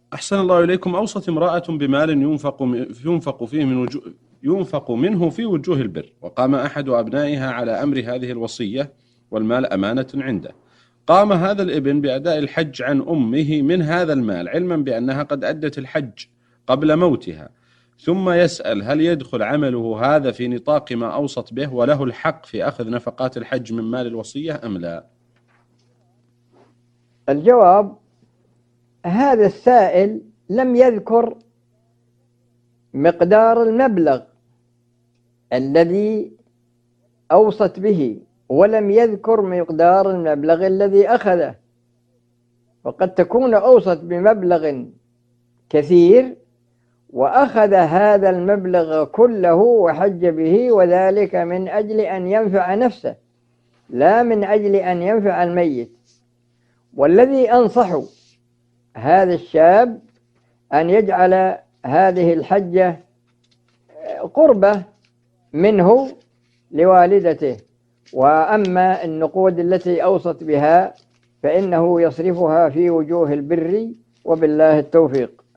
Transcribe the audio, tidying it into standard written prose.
أحسن الله إليكم. أوصت امرأة بمال ينفق منه في وجوه البر، وقام أحد أبنائها على أمر هذه الوصية، والمال أمانة عنده. قام هذا الابن بأداء الحج عن أمه من هذا المال، علما بأنها قد أدت الحج قبل موتها، ثم يسأل هل يدخل عمله هذا في نطاق ما أوصت به، وله الحق في أخذ نفقات الحج من مال الوصية أم لا؟ الجواب: هذا السائل لم يذكر مقدار المبلغ الذي أوصت به، ولم يذكر مقدار المبلغ الذي أخذه، وقد تكون أوصت بمبلغ كثير وأخذ هذا المبلغ كله وحج به، وذلك من أجل أن ينفع نفسه لا من أجل أن ينفع الميت. والذي أنصح هذا الشاب أن يجعل هذه الحجة قربة منه لوالدته، وأما النقود التي أوصت بها فإنه يصرفها في وجوه البر، وبالله التوفيق.